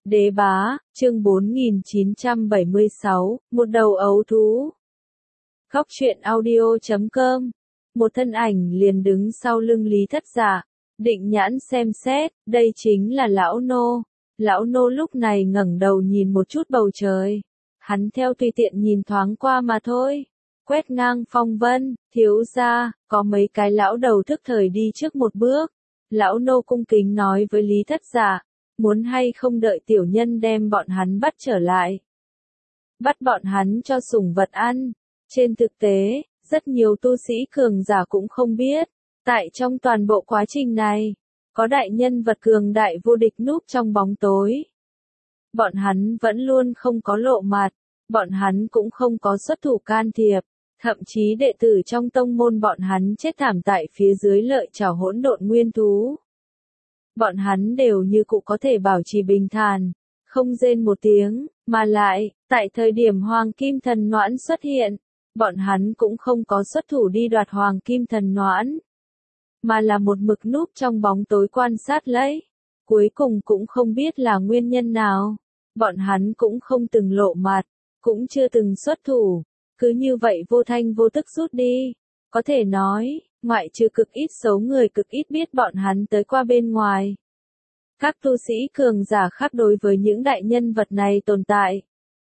Đế bá, chương 4976, một đầu ấu thú. Góc truyện audio.com. Một thân ảnh liền đứng sau lưng Lý Thất Dạ, định nhãn xem xét, đây chính là lão nô. Lão nô lúc này ngẩng đầu nhìn một chút bầu trời. Hắn theo tùy tiện nhìn thoáng qua mà thôi. Quét ngang phong vân, thiếu gia, có mấy cái lão đầu thức thời đi trước một bước. Lão nô cung kính nói với Lý Thất Dạ, muốn hay không đợi tiểu nhân đem bọn hắn bắt trở lại. Bắt bọn hắn cho sủng vật ăn. Trên thực tế, rất nhiều tu sĩ cường giả cũng không biết, tại trong toàn bộ quá trình này, có đại nhân vật cường đại vô địch núp trong bóng tối. Bọn hắn vẫn luôn không có lộ mặt, bọn hắn cũng không có xuất thủ can thiệp, thậm chí đệ tử trong tông môn bọn hắn chết thảm tại phía dưới lợi chảo hỗn độn nguyên thú. Bọn hắn đều như cụ có thể bảo trì bình thản, không rên một tiếng, mà lại, tại thời điểm Hoàng Kim Thần Noãn xuất hiện, bọn hắn cũng không có xuất thủ đi đoạt Hoàng Kim Thần Noãn, mà là một mực núp trong bóng tối quan sát lấy. Cuối cùng cũng không biết là nguyên nhân nào, bọn hắn cũng không từng lộ mặt, cũng chưa từng xuất thủ, cứ như vậy vô thanh vô tức rút đi. Có thể nói, ngoại trừ cực ít số người cực ít biết bọn hắn tới qua bên ngoài. Các tu sĩ cường giả khác đối với những đại nhân vật này tồn tại,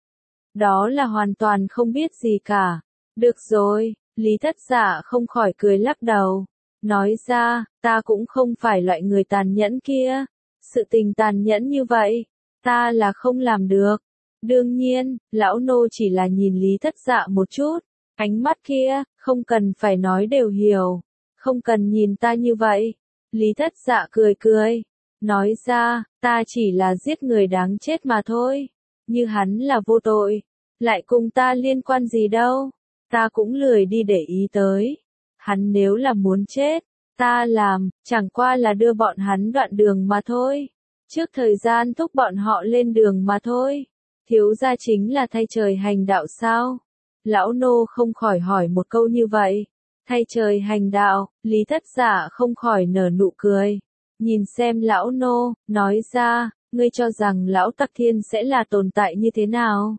đó là hoàn toàn không biết gì cả. Được rồi, Lý Thất Dạ không khỏi cười lắc đầu, nói ra, ta cũng không phải loại người tàn nhẫn kia. Sự tình tàn nhẫn như vậy, ta là không làm được. Đương nhiên, lão nô chỉ là nhìn Lý Thất Dạ một chút, ánh mắt kia, không cần phải nói đều hiểu, không cần nhìn ta như vậy. Lý Thất Dạ cười cười, nói ra, ta chỉ là giết người đáng chết mà thôi, như hắn là vô tội, lại cùng ta liên quan gì đâu, ta cũng lười đi để ý tới. Hắn nếu là muốn chết, ta làm, chẳng qua là đưa bọn hắn đoạn đường mà thôi, trước thời gian thúc bọn họ lên đường mà thôi. Thiếu gia chính là thay trời hành đạo sao? Lão nô không khỏi hỏi một câu như vậy. Thay trời hành đạo, Lý Thất Dạ không khỏi nở nụ cười. Nhìn xem lão nô, nói ra, ngươi cho rằng lão Tặc Thiên sẽ là tồn tại như thế nào?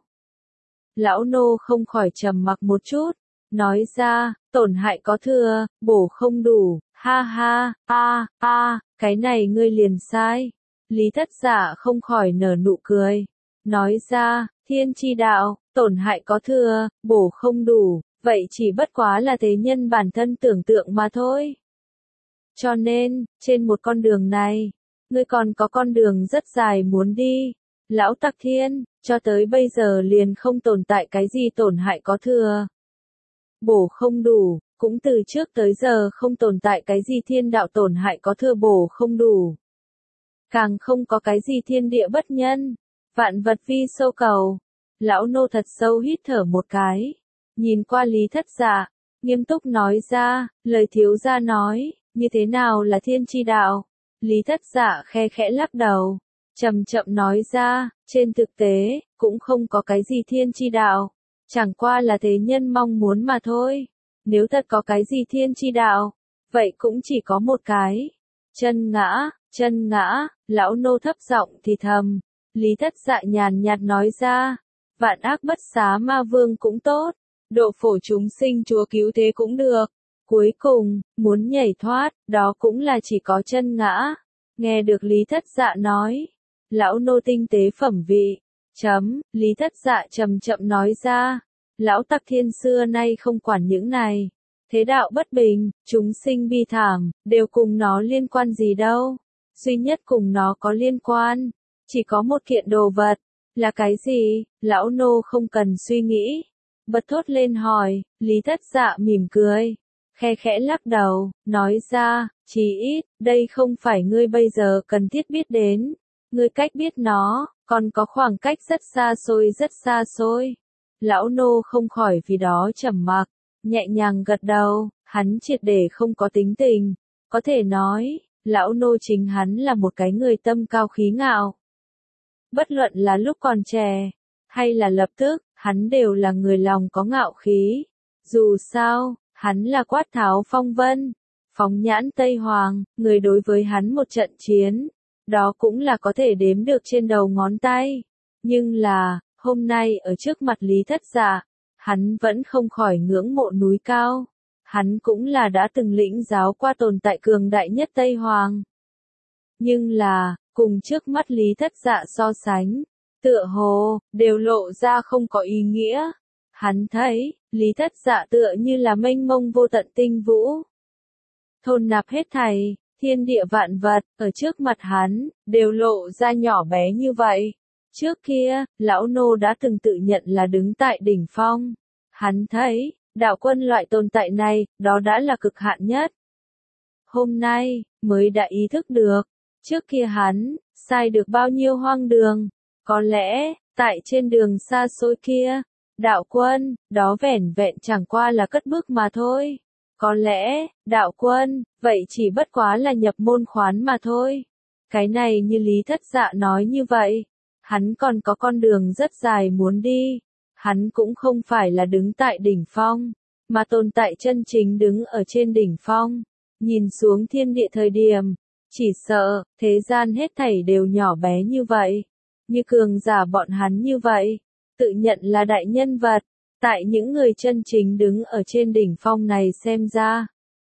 Lão nô không khỏi trầm mặc một chút, nói ra, tổn hại có thừa, bổ không đủ, ha ha, cái này ngươi liền sai. Lý Thất Dạ không khỏi nở nụ cười, nói ra, thiên chi đạo, tổn hại có thừa, bổ không đủ, vậy chỉ bất quá là thế nhân bản thân tưởng tượng mà thôi. Cho nên, trên một con đường này, ngươi còn có con đường rất dài muốn đi. Lão Tặc Thiên, cho tới bây giờ liền không tồn tại cái gì tổn hại có thừa, bổ không đủ, cũng từ trước tới giờ không tồn tại cái gì thiên đạo tổn hại có thừa bổ không đủ. Càng không có cái gì thiên địa bất nhân, vạn vật vi sâu cầu. Lão nô thật sâu hít thở một cái, nhìn qua Lý Thất Dạ, nghiêm túc nói ra, lời thiếu gia nói, như thế nào là thiên chi đạo? Lý Thất Dạ khe khẽ lắc đầu, chậm chậm nói ra, trên thực tế, cũng không có cái gì thiên chi đạo, chẳng qua là thế nhân mong muốn mà thôi. Nếu thật có cái gì thiên chi đạo, vậy cũng chỉ có một cái. Chân ngã, lão nô thấp giọng thì thầm. Lý Thất Dạ nhàn nhạt nói ra, vạn ác bất xá ma vương cũng tốt, độ phổ chúng sinh chúa cứu thế cũng được. Cuối cùng, muốn nhảy thoát, đó cũng là chỉ có chân ngã. Nghe được Lý Thất Dạ nói, lão nô tinh tế phẩm vị. Lý Thất Dạ chậm chậm nói ra, lão Tặc Thiên xưa nay không quản những này. Thế đạo bất bình, chúng sinh bi thảm, đều cùng nó liên quan gì đâu. Duy nhất cùng nó có liên quan, chỉ có một kiện đồ vật. Là cái gì? Lão nô không cần suy nghĩ, bật thốt lên hỏi. Lý Thất Dạ mỉm cười, khe khẽ lắc đầu, nói ra, chí ít, đây không phải ngươi bây giờ cần thiết biết đến. Ngươi cách biết nó, còn có khoảng cách rất xa xôi. Lão nô không khỏi vì đó trầm mặc, nhẹ nhàng gật đầu, hắn triệt để không có tính tình. Có thể nói, lão nô chính hắn là một cái người tâm cao khí ngạo. Bất luận là lúc còn trẻ, hay là lập tức, hắn đều là người lòng có ngạo khí. Dù sao, hắn là quát tháo phong vân, phóng nhãn Tây Hoàng, người đối với hắn một trận chiến, đó cũng là có thể đếm được trên đầu ngón tay. Nhưng là, hôm nay ở trước mặt Lý Thất Dạ, hắn vẫn không khỏi ngưỡng mộ núi cao. Hắn cũng là đã từng lĩnh giáo qua tồn tại cường đại nhất Tây Hoàng. Nhưng là, cùng trước mắt Lý Thất Dạ so sánh, tựa hồ, đều lộ ra không có ý nghĩa. Hắn thấy, Lý Thất Dạ tựa như là mênh mông vô tận tinh vũ. Thôn nạp hết thảy, thiên địa vạn vật, ở trước mặt hắn, đều lộ ra nhỏ bé như vậy. Trước kia, lão nô đã từng tự nhận là đứng tại đỉnh phong. Hắn thấy, đạo quân loại tồn tại này, đó đã là cực hạn nhất. Hôm nay, mới đã ý thức được, trước kia hắn, sai được bao nhiêu hoang đường. Có lẽ, tại trên đường xa xôi kia, đạo quân, đó vẻn vẹn chẳng qua là cất bước mà thôi. Có lẽ, đạo quân, vậy chỉ bất quá là nhập môn khoán mà thôi. Cái này như Lý Thất Dạ nói như vậy, hắn còn có con đường rất dài muốn đi. Hắn cũng không phải là đứng tại đỉnh phong, mà tồn tại chân chính đứng ở trên đỉnh phong. Nhìn xuống thiên địa thời điểm, chỉ sợ, thế gian hết thảy đều nhỏ bé như vậy. Như cường giả bọn hắn như vậy, tự nhận là đại nhân vật, tại những người chân chính đứng ở trên đỉnh phong này xem ra.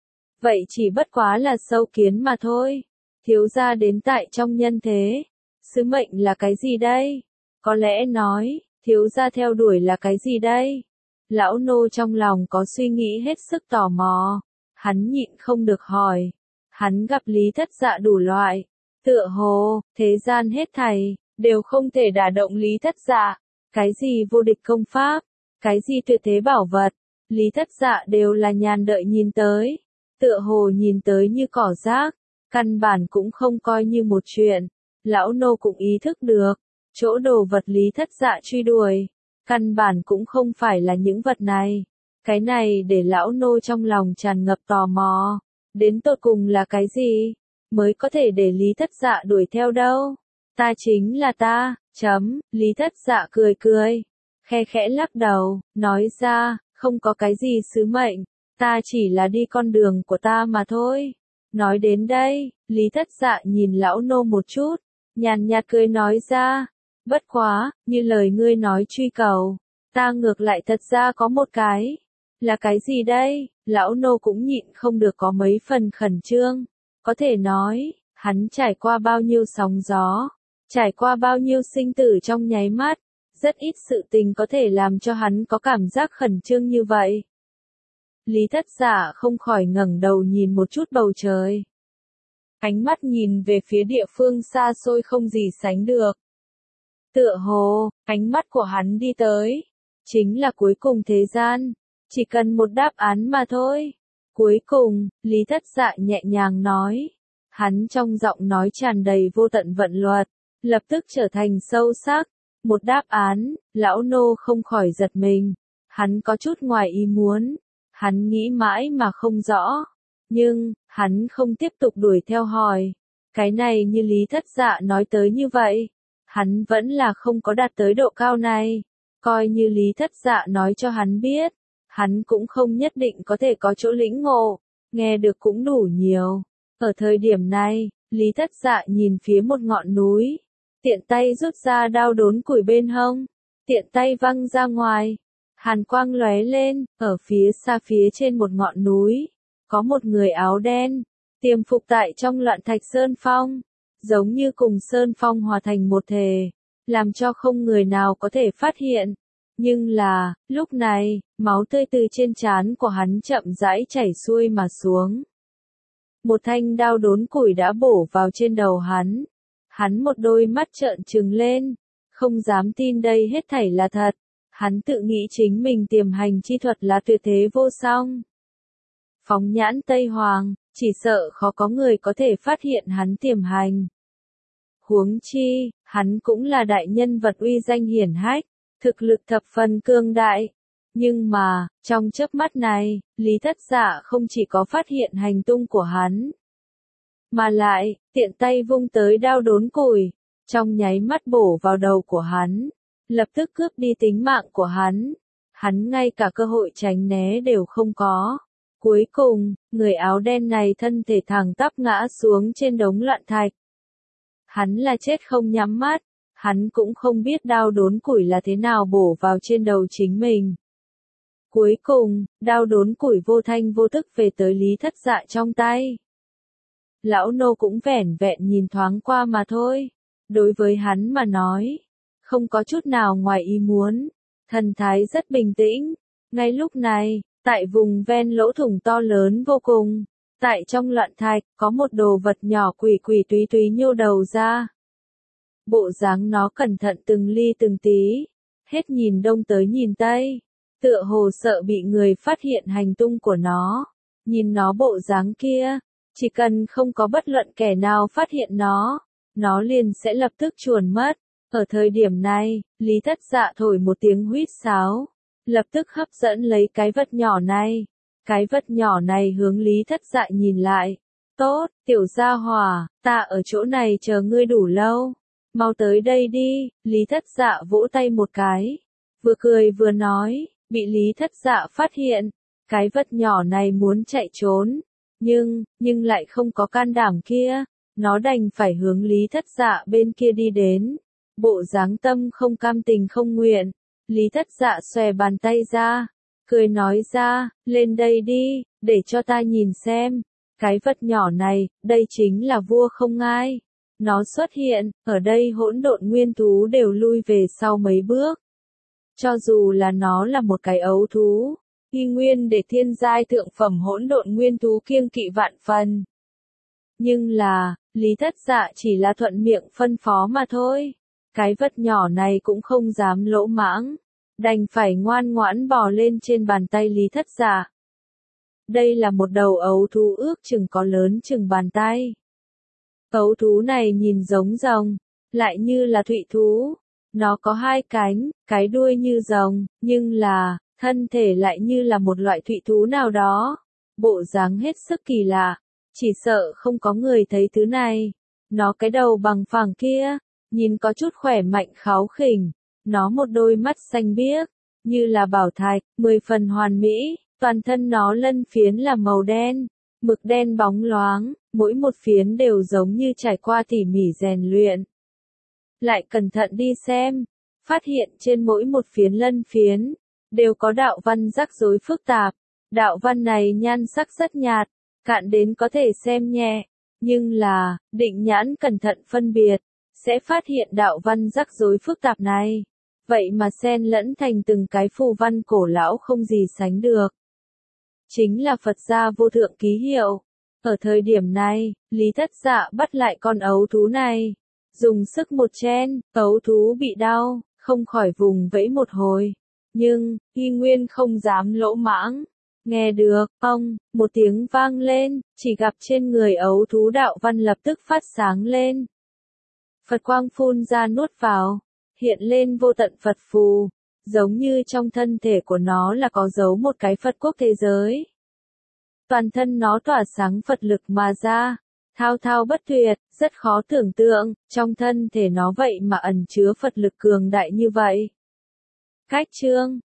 Vậy chỉ bất quá là sâu kiến mà thôi. Thiếu gia đến tại trong nhân thế. Sứ mệnh là cái gì đây? Có lẽ nói, thiếu gia theo đuổi là cái gì đây? Lão nô trong lòng có suy nghĩ hết sức tò mò. Hắn nhịn không được hỏi. Hắn gặp Lý Thất Dạ đủ loại. Tựa hồ, thế gian hết thảy, đều không thể đả động Lý Thất Dạ. Cái gì vô địch công pháp, cái gì tuyệt thế bảo vật, Lý Thất Dạ đều là nhàn đợi nhìn tới. Tựa hồ nhìn tới như cỏ rác, căn bản cũng không coi như một chuyện. Lão nô cũng ý thức được, chỗ đồ vật Lý Thất Dạ truy đuổi, căn bản cũng không phải là những vật này. Cái này để lão nô trong lòng tràn ngập tò mò. Đến tột cùng là cái gì, mới có thể để Lý Thất Dạ đuổi theo đâu? Ta chính là ta, Lý Thất Dạ cười cười, khe khẽ lắc đầu, nói ra, không có cái gì sứ mệnh, ta chỉ là đi con đường của ta mà thôi. Nói đến đây, Lý Thất Dạ nhìn lão nô một chút, nhàn nhạt cười nói ra, bất quá, như lời ngươi nói truy cầu, ta ngược lại thật ra có một cái. Là cái gì đây? Lão nô cũng nhịn không được có mấy phần khẩn trương. Có thể nói, hắn trải qua bao nhiêu sóng gió, trải qua bao nhiêu sinh tử trong nháy mắt, rất ít sự tình có thể làm cho hắn có cảm giác khẩn trương như vậy. Lý Thất Dạ không khỏi ngẩng đầu nhìn một chút bầu trời. Ánh mắt nhìn về phía địa phương xa xôi không gì sánh được. Tựa hồ, ánh mắt của hắn đi tới, chính là cuối cùng thế gian. Chỉ cần một đáp án mà thôi. Cuối cùng, Lý Thất Dạ nhẹ nhàng nói. Hắn trong giọng nói tràn đầy vô tận vận luật, lập tức trở thành sâu sắc. Một đáp án, lão nô không khỏi giật mình. Hắn có chút ngoài ý muốn. Hắn nghĩ mãi mà không rõ. Nhưng, hắn không tiếp tục đuổi theo hỏi. Cái này như Lý Thất Dạ nói tới như vậy. Hắn vẫn là không có đạt tới độ cao này. Coi như Lý Thất Dạ nói cho hắn biết. Hắn cũng không nhất định có thể có chỗ lĩnh ngộ, nghe được cũng đủ nhiều. Ở thời điểm này, Lý Thất Dạ nhìn phía một ngọn núi, tiện tay rút ra đao đốn củi bên hông, tiện tay văng ra ngoài. Hàn quang lóe lên, ở phía xa phía trên một ngọn núi, có một người áo đen, tiềm phục tại trong loạn thạch sơn phong, giống như cùng sơn phong hòa thành một thể, làm cho không người nào có thể phát hiện. Nhưng là, lúc này, máu tươi từ trên trán của hắn chậm rãi chảy xuôi mà xuống. Một thanh đao đốn củi đã bổ vào trên đầu hắn. Hắn một đôi mắt trợn trừng lên, không dám tin đây hết thảy là thật. Hắn tự nghĩ chính mình tiềm hành chi thuật là tuyệt thế vô song. Phóng nhãn Tây Hoàng, chỉ sợ khó có người có thể phát hiện hắn tiềm hành. Huống chi, hắn cũng là đại nhân vật uy danh hiển hách. Thực lực thập phần cương đại. Nhưng mà, trong chớp mắt này, Lý Thất Dạ không chỉ có phát hiện hành tung của hắn, mà lại, tiện tay vung tới đao đốn củi, trong nháy mắt bổ vào đầu của hắn, lập tức cướp đi tính mạng của hắn. Hắn ngay cả cơ hội tránh né đều không có. Cuối cùng, người áo đen này thân thể thẳng tắp ngã xuống trên đống loạn thạch. Hắn là chết không nhắm mắt, hắn cũng không biết đao đốn củi là thế nào bổ vào trên đầu chính mình. Cuối cùng, đao đốn củi vô thanh vô tức về tới Lý Thất Dạ trong tay. Lão nô cũng vẻn vẹn nhìn thoáng qua mà thôi. Đối với hắn mà nói, không có chút nào ngoài ý muốn. Thần thái rất bình tĩnh. Ngay lúc này, tại vùng ven lỗ thủng to lớn vô cùng, tại trong loạn thạch, có một đồ vật nhỏ quỷ quỷ túy túy nhô đầu ra. Bộ dáng nó cẩn thận từng ly từng tí, hết nhìn đông tới nhìn tây, tựa hồ sợ bị người phát hiện hành tung của nó. Nhìn nó bộ dáng kia, chỉ cần không có bất luận kẻ nào phát hiện nó liền sẽ lập tức chuồn mất. Ở thời điểm này, Lý Thất Dạ thổi một tiếng huýt sáo, lập tức hấp dẫn lấy cái vật nhỏ này. Cái vật nhỏ này hướng Lý Thất Dạ nhìn lại. Tốt, tiểu gia hỏa, ta ở chỗ này chờ ngươi đủ lâu. Mau tới đây đi, Lý Thất Dạ vỗ tay một cái. Vừa cười vừa nói, bị Lý Thất Dạ phát hiện. Cái vật nhỏ này muốn chạy trốn. Nhưng lại không có can đảm kia. Nó đành phải hướng Lý Thất Dạ bên kia đi đến. Bộ dáng tâm không cam tình không nguyện. Lý Thất Dạ xòe bàn tay ra. Cười nói ra, lên đây đi, để cho ta nhìn xem. Cái vật nhỏ này, đây chính là vua không ngai. Nó xuất hiện, ở đây hỗn độn nguyên thú đều lui về sau mấy bước. Cho dù là nó là một cái ấu thú, y nguyên để thiên giai thượng phẩm hỗn độn nguyên thú kiêng kỵ vạn phần. Nhưng là, Lý Thất Dạ chỉ là thuận miệng phân phó mà thôi. Cái vật nhỏ này cũng không dám lỗ mãng, đành phải ngoan ngoãn bò lên trên bàn tay Lý Thất Dạ. Đây là một đầu ấu thú ước chừng có lớn chừng bàn tay. Ấu thú này nhìn giống rồng, lại như là thụy thú. Nó có hai cánh, cái đuôi như rồng, nhưng là, thân thể lại như là một loại thụy thú nào đó. Bộ dáng hết sức kỳ lạ, chỉ sợ không có người thấy thứ này. Nó cái đầu bằng phẳng kia, nhìn có chút khỏe mạnh kháu khỉnh. Nó một đôi mắt xanh biếc, như là bảo thạch, 10 phần hoàn mỹ. Toàn thân nó lân phiến là màu đen, mực đen bóng loáng, mỗi một phiến đều giống như trải qua tỉ mỉ rèn luyện. Lại cẩn thận đi xem, phát hiện trên mỗi một phiến lân phiến, đều có đạo văn rắc rối phức tạp. Đạo văn này nhan sắc rất nhạt, cạn đến có thể xem nhẹ, nhưng là, định nhãn cẩn thận phân biệt, sẽ phát hiện đạo văn rắc rối phức tạp này. Vậy mà xen lẫn thành từng cái phù văn cổ lão không gì sánh được. Chính là Phật gia vô thượng ký hiệu. Ở thời điểm này, Lý Thất Dạ bắt lại con ấu thú này. Dùng sức một chen, ấu thú bị đau, không khỏi vùng vẫy một hồi. Nhưng, y nguyên không dám lỗ mãng. Nghe được, một tiếng vang lên, chỉ gặp trên người ấu thú đạo văn lập tức phát sáng lên. Phật quang phun ra nuốt vào, hiện lên vô tận Phật phù, giống như trong thân thể của nó là có giấu một cái Phật quốc thế giới. Toàn thân nó tỏa sáng Phật lực mà ra, thao thao bất tuyệt, rất khó tưởng tượng, trong thân thể nó vậy mà ẩn chứa Phật lực cường đại như vậy. Cách chương